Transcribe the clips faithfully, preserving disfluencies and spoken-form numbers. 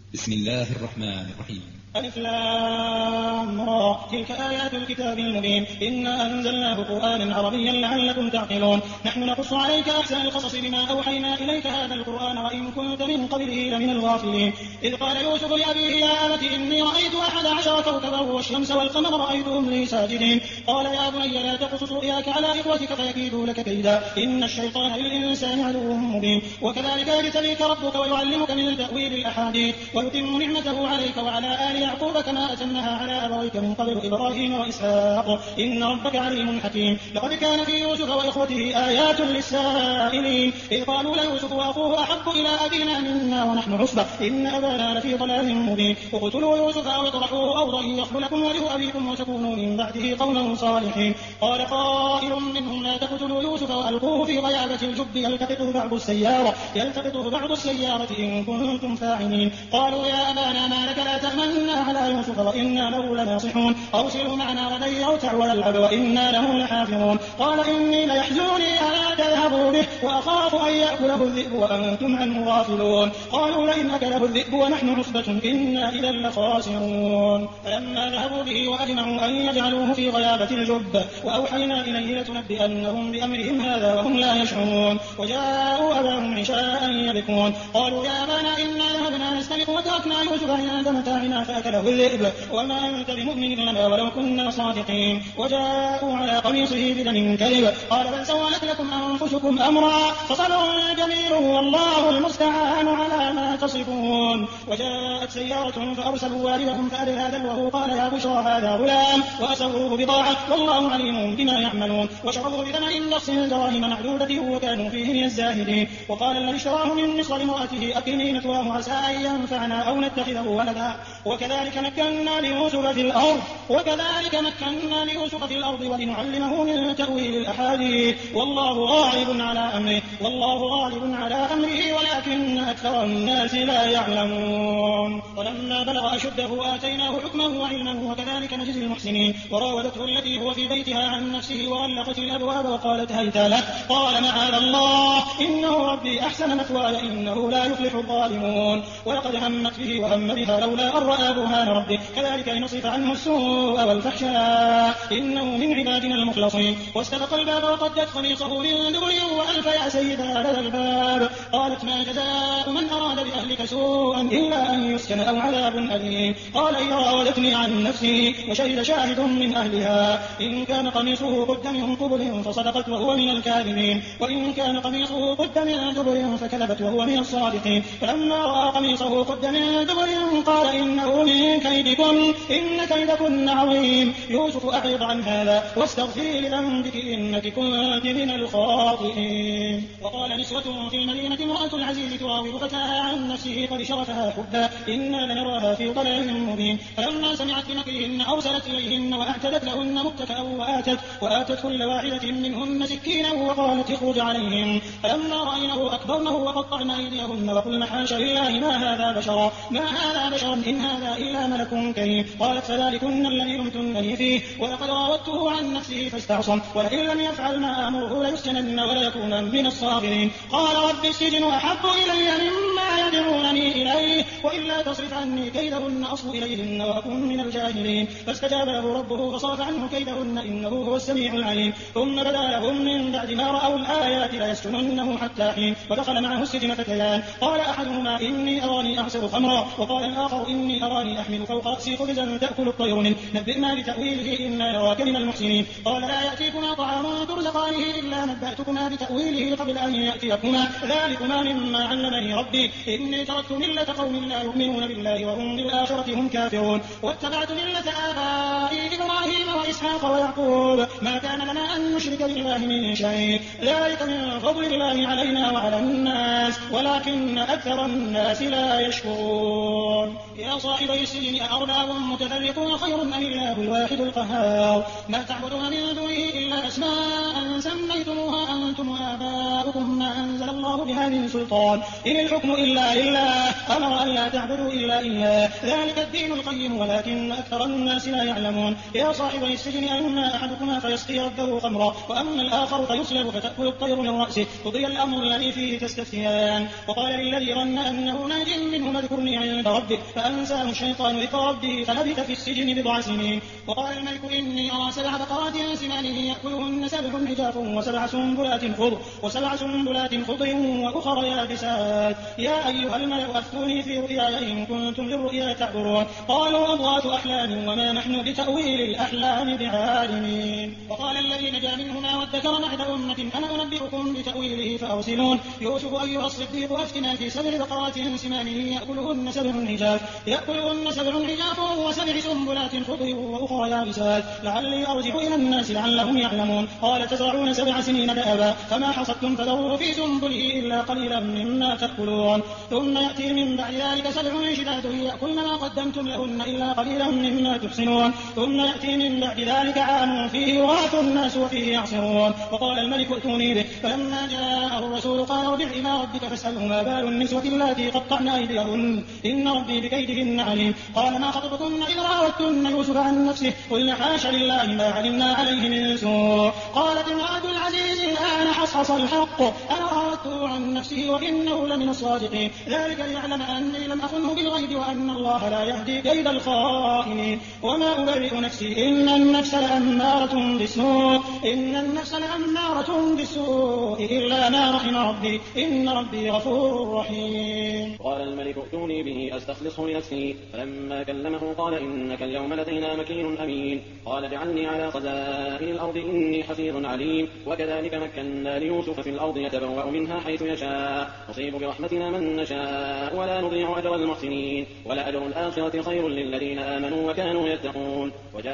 بسم الله الرحمن الرحيم. ألف لام را تلك آيات الكتاب المبين إنا أنزلناه قرآنا عربيا لعلكم تعقلون نحن نقص عليك أحسن القصص بما أوحينا إليك هذا القرآن وإن كنت من قبله لمن الغافلين إذ قال يوسف لأبيه يا أبت إني رأيت أحد عشر كوكبا والشمس والقمر رأيتهم لي ساجدين قال يا بني لا تقصص رؤياك على إخوتك فيكيدوا لك كيدا إن الشيطان للإنسان عدو مبين وكذلك يجتبيك ربك ويعلمك من تأويل الأحاديث ويتم نعمته عليك وعلى آل يعقوب كما أتمها على أبويك من قبل إبراهيم وإسحاق إن ربك عليم حكيم لقد كان في يوسف وإخوته آيات للسائلين إذ قالوا ليوسف وأخوه أحب إلى أبينا منا ونحن عصبة إن أبانا لفي ضلال مبين اقتلوا يوسف أو اطرحوه أرضا يخل لكم وجه أبيكم وتكونوا من بعده قوما صالحين قال قائل منهم لا تقتلوا يوسف وألقوه في غيابة الجب يلتقطه بعض السيارة يلتقطه بعض السيارة إن كنتم فاعلين قالوا يا أبانا ما لك لا تأمنا على يوسف وإنا له لناصحون أرسله معنا غدا يرتع ويلعب وإنا له لحافظون قال إني ليحزنني ألا تذهبوا به وأخاف أن يأكله الذئب وأنتم عنه غافلون قالوا لئن أكله الذئب ونحن عصبة إنا إذا لخاسرون فلما ذهبوا به وأجمعوا أن يجعلوه في غيابة الجب وأوحينا إليه لتنبئنهم بأمرهم هذا وهم لا يشعرون وجاءوا أباهم عشاء يبكون قالوا يا أبانا إنا ذهبنا نستبق وتركنا يوسف عند متاعنا فأكله الذئب وما أنت بمؤمن لنا ولو كنا صادقين وجاءوا على قميصه بدم كذب قال بل سولت لكم أنفسكم أمرا فصبر جميل والله المستعان على ما تصفون وجاءت سيارة فأرسلوا والدهم فأدلى دلوه قال يا بشرى هذا غلام وأسروه بضاعة والله عليم بما يعملون وشروه بثمن بخس دراهم معدودة وكانوا فيه من الزاهدين وقال الذي اشتراه من مصر لامرأته أكرمي مثواه عسى أن ينفعنا أو نتخذه ولدا وكذلك مكنا ليوسف في الأرض وكذلك مكنا ليوسف في الأرض ولنعلمه من تأويل الأحاديث والله غالب على أمره والله غالب على أمره ولكن أكثر الناس لا يعلمون ولما بلغ أشده آتيناه حكمه وعلمه وكذلك نجزي المحسنين وراودته التي هو في بيتها عن نفسه وغلقت الأبواب وقالت هيت لك قال معاذ الله إنه ربي أحسن مثواي إنه لا يفلح الظالمون ولقد همت به وهم بها لولا أن رأى برهان ربه كذلك لنصرف عنه السوء والفحشاء إنه من عبادنا المخلصين واستبق الباب وقدت قميصه من دبر وألف يا سيدها لدى الباب قالت ما جزاء من أراد بأهلك سوءا إلا أن يسكن أو عذاب أليم قال إن راودتني عن نفسي وشهد شاهد من أهلها إن كان قميصه قد من قبل فصدقت وهو من الكاذبين وإن كان قميصه قد من دبر فكذبت وهو من الصادقين فلما رأى قميصه قد من دبر قال إنه من كيدكن إن كيدكن عظيم يوسف أعرض عن هذا واستغفري لذنبك إنك كنت من الخاطئين وقال نسوة في المدينة امرأة العزيز تراود فتاها عن نفسه قد شغفها حبا إنا لنراها في ضلال مبين فلما سمعت بمكرهن أرسلت إليهن وأعتدت لهن متكئا وآتت وآتت كل واحدة منهن سكينا وقالت اخرج عليهم فلما رأينه أكبرنه وقطعن أيديهن وقلن حاشا لله ما هذا بشرا ما هذا بشرا إن هذا إلا ملك كريم قالت فذلكن الذي لمتنني فيه ولقد راودته عن نفسه فاستعصم ولئن لم يفعل ما أمره ليسجنن وليكون من الصاغرين قال رب السجن أحب إلي مما يدعونني إليه وإلا تصرف عني كيدهن أصب إليهن وأكون من الجاهلين فاستجاب له ربه فصرف عنه كيدهن إنه هو السميع العليم ثم بدا لهم من بعد ما رأوا الآيات ليسجننه حتى حين ودخل معه السجن فتيان قال أحدهما إني أراني أعصر خمرا وقال الآخر إني أراني أحمل فوق رأسي خبزا تأكل الطير منه نبئنا بتأويله إنا نراك من المحسنين قال لا يأتيكما طعام ترزقانه إلا نبأتكما بتأويله قبل أن يأتيكما ذلكما مما علمني ربي إني تركت ملة قوم لا يؤمنون بالله وهم بالآخرة هم كافرون واتبعت ملة آبائي إبراهيم وإسحاق ويعقوب ما كان لنا أن نشرك بالله من شيء ذلك من فضل الله علينا وعلى الناس ولكن أكثر الناس لا يشكرون يا صاحبي السجن أأرباب متفرقون خير أم الله الواحد القهار ما تعبدون من دونه إلا أسماء سميتموها أنتم وآباؤكم ما أنزل الله بها من سلطان إن الحكم إلا شعائر الله أمر أن لا تعبدوا إلا إياه ذلك الدين القيم ولكن أكثر الناس لا يعلمون يا صاحبي السجن أما أحدكما فيسقي ربه خمرا وأما الآخر فيصلب فتأكل الطير من رأسه قضي الأمر الذي فيه تستفتيان وقال للذي ظن أنه ناج منه اذكرني عند ربك فأنساه الشيطان ذكر ربه فلبث في السجن بضع سنين وقال الملك إني أرى سبع بقرات سمان يأكلهن سبع عجاف وسبع سنبلات خضر وسبع سنبلات خضر وأخر يابسات يا أيها الملأ أفتوني في رؤياي إن كنتم للرؤيا تعبرون قالوا أضغاث أحلام وما نحن بتأويل الأحلام بعالمين وقال الذي نجا منهما وادكر بعد أمة أنا أنبئكم بتأويله فأرسلون يوسف أيها الصديق أفتنا في سبع بقرات سمان يأكلهن سبع عجاف يأكلهن سبع عجاف وسبع سنبلات خضر وأخرى يابسات لعلي أرجع إلى الناس لعلهم يعلمون قال تزرعون سبع سنين دأبا فما حصدتم فذروا في سنبله إلا قليلا مما تأكلون ثم يأتي من بعد ذلك سبع شداد يأكلن ما قدمتم لهن إلا قليلا مما تحصنون ثم يأتي من بعد ذلك عام فيه يغاث الناس وفيه يعصرون وقال الملك ائتوني به فلما جاءه الرسول قال ارجع إلى ربك فاسأله ما بال النسوة اللاتي قطعن أيديهن إن ربي بكيدهن عليم قال ما خطبكن إذ راوتن يوسف عن نفسه قلنا حاش لله ما علمنا عليه من سوء قالت امرأة العزيز الآن حصحص الحق أنا راودته عن نفسه وإنه لمن الصادقين ذلك ليعلم أني لم أخنه بالغيب وأن الله لا يهدي كيد الخائنين وما أبرئ نفسي إن النفس لأمارة بالسوء إن النفس لأمارة بالسوء إلا ما رحم ربي إن ربي غفور رحيم قال الملك ائتوني به أستخلصه لنفسي فلما كلمه قال إنك اليوم لدينا مكين أمين قال اجعلني على خزائن الأرض إني حفيظ عليم وكذلك مكنا ليوسف في الأرض يتبوأ منها حيث يشاء نصيب برحمتنا من نشاء ولا نضيع أجر المحسنين ولأجر الآخرة خير للذين آمنوا وكانوا يتقون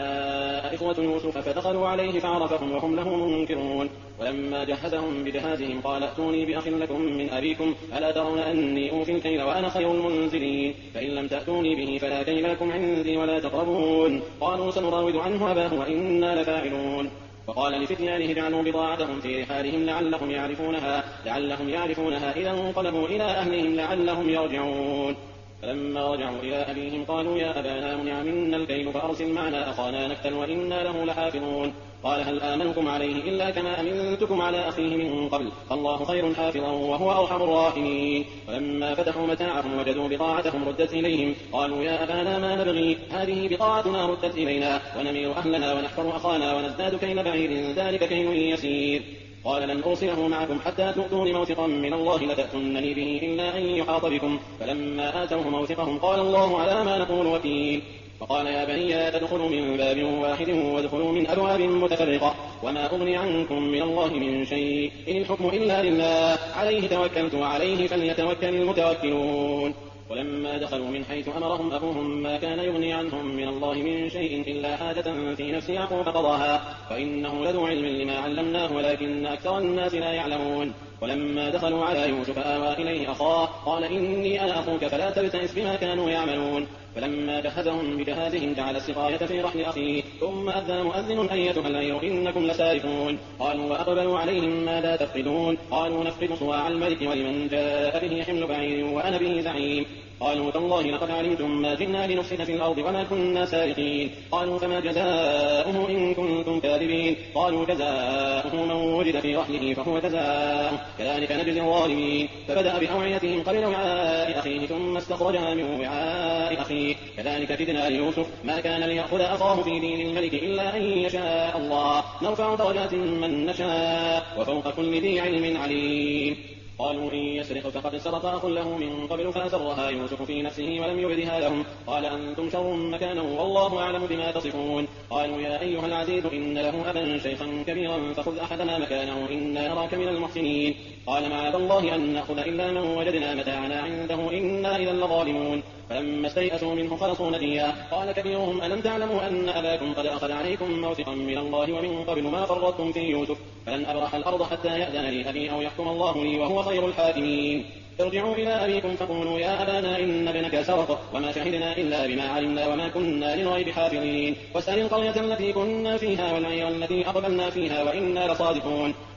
وجاء إخوة يوسف فدخلوا عليه فعرفهم وهم له منكرون ولما جهزهم بجهازهم قال ائتوني بأخ لكم من أبيكم ألا ترون أني أوفي الكيل وأنا خير المنزلين فإن لم تأتوني به فلا كيل لكم عندي ولا تقربون قالوا سنراود عنه أباه وإنا لفاعلون وقال لفتيانه اجعلوا بضاعتهم في رحالهم لعلهم يعرفونها لعلهم يعرفونها إذا انقلبوا إلى أهلهم لعلهم يرجعون فلما رجعوا إلى أبيهم قالوا يا أبانا منع منا الكيل فأرسل معنا أخانا نكتل وإنا له لحافظون قال هل آمنكم عليه إلا كما أمنتكم على أخيه من قبل فالله خير حافظا وهو أرحم الراحمين فلما فتحوا متاعهم وجدوا بضاعتهم ردت إليهم قالوا يا أبانا ما نبغي هذه بضاعتنا ردت إلينا ونمير أهلنا ونحفر أخانا ونزداد كيل بعير ذلك كيل يسير قال لن أرسله معكم حتى تؤتون موثقا من الله لتأتونني به إلا أن يحاط بكم فلما آتوه موثقهم قال الله على ما نقول وكيل فقال يا بني لا تدخلوا من باب واحد وادخلوا من أبواب متفرقة وما أغني عنكم من الله من شيء إن الحكم إلا لله عليه توكلت وعليه فليتوكل المتوكلون ولما دخلوا من حيث أمرهم أبوهم ما كان يغني عنهم من الله من شيء إلا حاجة في نفس يعقوب قضاها فإنه لذو علم لما علمناه ولكن أكثر الناس لا يعلمون ولما دخلوا على يوسف آوى إليه أخاه قال إني أنا أخوك فلا تبتئس بما كانوا يعملون فلما جهزهم بجهازهم جعل السقاية في رحل أخيه ثم أذن مؤذن أيتها العير إنكم لسارقون قالوا وأقبلوا عليهم ماذا تفقدون قالوا نفقد صواع الملك ولمن جاء به حمل بعير وأنا به زعيم قالوا تالله لقد علمتم ما جئنا لنفسد في الأرض وما كنا سارقين قالوا فما جزاؤه إن كنتم كاذبين قالوا جزاؤه من وجد في رحله فهو جزاؤه كذلك نجزي الظالمين فبدأ بأوعيتهم قبل وعاء أخيه ثم استخرجها من وعاء أخيه كذلك كدنا ليوسف ما كان ليأخذ أخاه في دين الملك إلا أن يشاء الله نرفع درجات من نشاء وفوق كل ذي علم عليم قالوا إن يسرق فقد سرق أخ له من قبل فأسرها يوسف في نفسه ولم يبدها لهم قال أنتم شر مكانا والله أعلم بما تصفون قالوا يا أيها العزيز إن له أبا شيخا كبيرا فخذ أحدنا مكانه إنا نراك من المحسنين قال معاذ الله أن نأخذ إلا من وجدنا متاعنا عنده إنا إذا لظالمون فلما استيئسوا منه خلصوا نجيا قال كبيرهم ألم تعلموا أن أباكم قد أخذ عليكم موثقا من الله ومن قبل ما فرطتم في يوسف فلن أبرح الأرض حتى يأذن لي أبي أو يحكم الله لي وهو خير الحاكمين ارجعوا إلى أبيكم فقولوا يا أبانا إن ابنك سرق وما شهدنا إلا بما علمنا وما كنا للغيب حافظين واسأل القرية التي كنا فيها والعير التي أقبلنا فيها وإنا لصادقون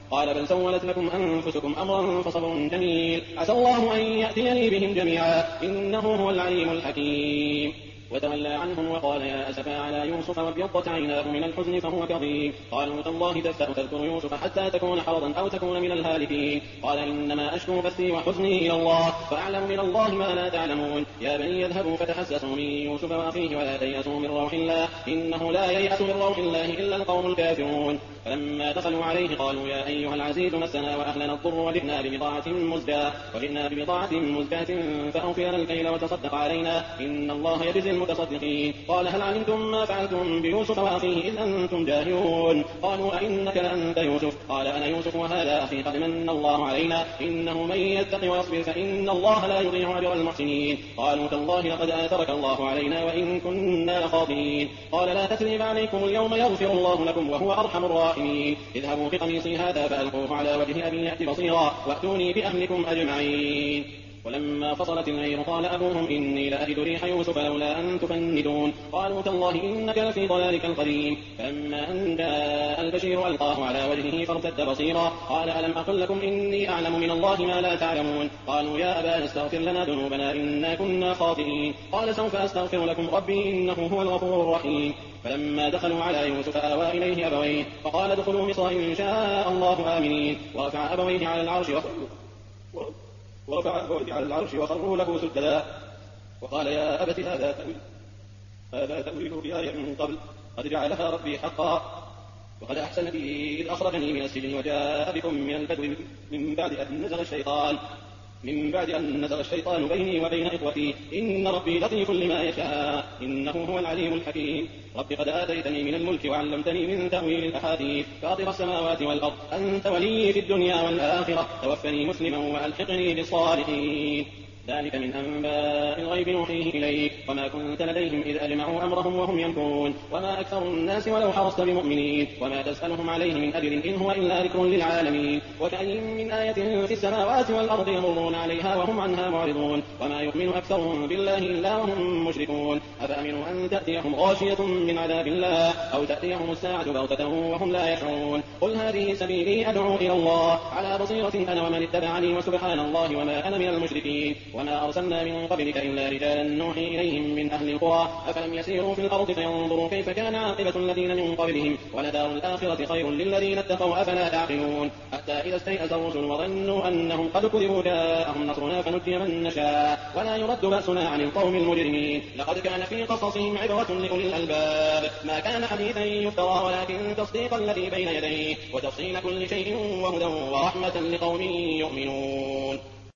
قال بل سولت لكم أنفسكم أمرا فصبر جميل عسى الله أن يأتيني بهم جميعا إنه هو العليم الحكيم. وتولى عنهم وقال يا أسفا على يوسف وابيضت عيناه من الحزن فهو كظيم. قالوا تالله تفتأ تذكر يوسف حتى تكون حرضا أو تكون من الهالكين. قال إنما أشكو بثي وحزني إلى الله فأعلم من الله ما لا تعلمون. يا بني يذهبوا فتحسسوا من يوسف وأخيه ولا تيأسوا من روح الله إنه لا ييأس من روح الله إلا القوم الكافرون. فلما دخلوا عليه قالوا يا أيها العزيز مسنا وأهلنا الضر وجئنا ببضاعة مزجاة وجئنا ببضاعة مزجاة فأوفي لنا الكيل وتصدق علينا إن الله يجزي المتصدقين. قال هل علمتم ما فعلتم بيوسف وأخيه إذ أنتم جاهلون؟ قالوا أئنك لأنت يوسف؟ قال أنا يوسف وهذا أخي قد من الله علينا إنه من يتق ويصبر فإن الله لا يضيع أجر المحسنين. قالوا تالله لقد آثرك الله علينا وإن كنا لخاطئين. قال لا تثريب عليكم اليوم يغفر الله لكم وهو أرحم الراحمين. اذهبوا بقميصي هذا فألقوه على وجه أبي يأت بصيرا وأتوني بأهلكم أجمعين. ولما فصلت العير قال أبوهم إني لأجد ريح يوسف لولا أن تفندون. قالوا تالله إنك لفي ضلالك القديم. فلما أن جاء البشير ألقاه على وجهه فارتد بصيرا قال ألم أقل لكم إني أعلم من الله ما لا تعلمون. قالوا يا أبانا استغفر لنا ذنوبنا إنا كنا خاطئين. قال سوف أستغفر لكم ربي إنه هو الغفور الرحيم. فلما دخلوا على يوسف آوى إليه أبويه فقال ادخلوا مصر إن شاء الله آمنين. ورفع أبويه على العرش وخروا ورفع أبويه على العرش وخروا له سجدا وقال يا أبت هذا تأويل هذا تأويل رؤياي من قبل قد جعلها ربي حقا وقد أحسن بي إذ أخرجني من السجن وجاء بكم من البدو من بعد أن نزغ الشيطان من بعد أن نزغ الشيطان بيني وبين إخوتي إن ربي لطيف لما يشاء إنه هو العليم الحكيم. رب قد آتيتني من الملك وعلمتني من تأويل الأحاديث فاطر السماوات والأرض أنت ولي في الدنيا والآخرة توفني مسلما وألحقني بالصالحين. ذلك من أنباء الغيب نوحيه إليك وما كنت لديهم إذ أجمعوا أمرهم وهم يمكرون. وما أكثر الناس ولو حرصت بمؤمنين وما تسألهم عليه من أجر إن هو إلا ذكر للعالمين. وكأين من آية في السماوات والأرض يمرون عليها وهم عنها معرضون وما يؤمن أكثرهم بالله إلا وهم مشركون. أفأمنوا أن تأتيهم غاشية من عذاب الله أو تأتيهم الساعة بغتة وهم لا يشعرون. قل هذه سبيلي أدعو إلى الله على بصيرة أنا ومن اتبعني وسبحان الله وما أنا من المشركين. وما أرسلنا من قبلك إلا رجالا نوحي إليهم من أهل القرى أفلم يسيروا في الأرض فينظروا كيف كان عاقبة الذين من قبلهم ولدار الآخرة خير للذين اتقوا أفلا تعقلون. حتى إذا استيأس الرسل وظنوا أنهم قد كذبوا جاءهم نصرنا فنجي من نشاء ولا يرد بأسنا عن القوم المجرمين. لقد كان في قصصهم عبرة لأولي الألباب ما كان حديثا يفترى ولكن تصديق الذي بين يديه وتفصيل كل شيء وهدى ورحمة لقوم يؤمنون.